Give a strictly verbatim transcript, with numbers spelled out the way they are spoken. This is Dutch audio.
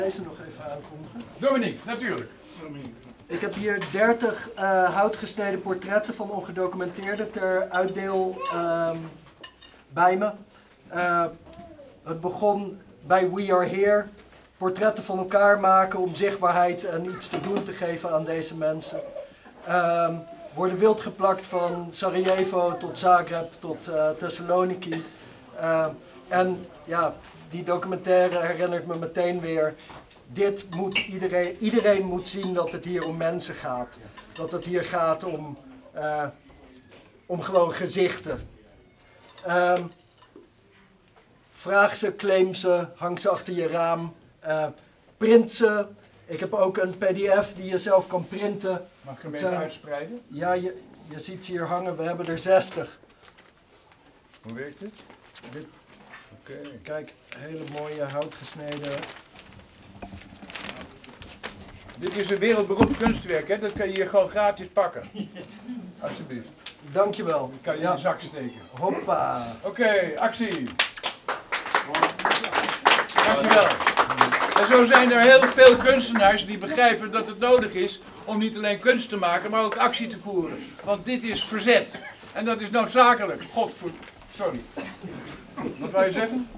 Deze nog even aankondigen. Dominique, natuurlijk. Ik heb hier dertig uh, houtgesneden portretten van ongedocumenteerden ter uitdeel uh, bij me. Uh, het begon bij We Are Here. Portretten van elkaar maken om zichtbaarheid en iets te doen te geven aan deze mensen. Uh, worden wild geplakt van Sarajevo tot Zagreb tot uh, Thessaloniki. Uh, en ja, die documentaire herinnert me meteen weer. Dit moet iedereen, iedereen moet zien dat het hier om mensen gaat. Dat het hier gaat om, uh, om gewoon gezichten. Uh, vraag ze, claim ze, hang ze achter je raam, uh, print ze. Ik heb ook een P D F die je zelf kan printen. Mag ik hem even uitspreiden? Ja, je, je ziet ze hier hangen, we hebben er zestig. Hoe werkt het? Dit, Oké. Okay. Kijk, hele mooie houtgesneden. Dit is een wereldberoemd kunstwerk, hè? Dat kan je hier gewoon gratis pakken. Alsjeblieft. Dankjewel. Dat kan je ja. in de zak steken. Hoppa. Oké, okay, actie. Dankjewel. En zo zijn er heel veel kunstenaars die begrijpen dat het nodig is om niet alleen kunst te maken, maar ook actie te voeren. Want dit is verzet. En dat is noodzakelijk. Godver... Sorry. Wat wou je zeggen?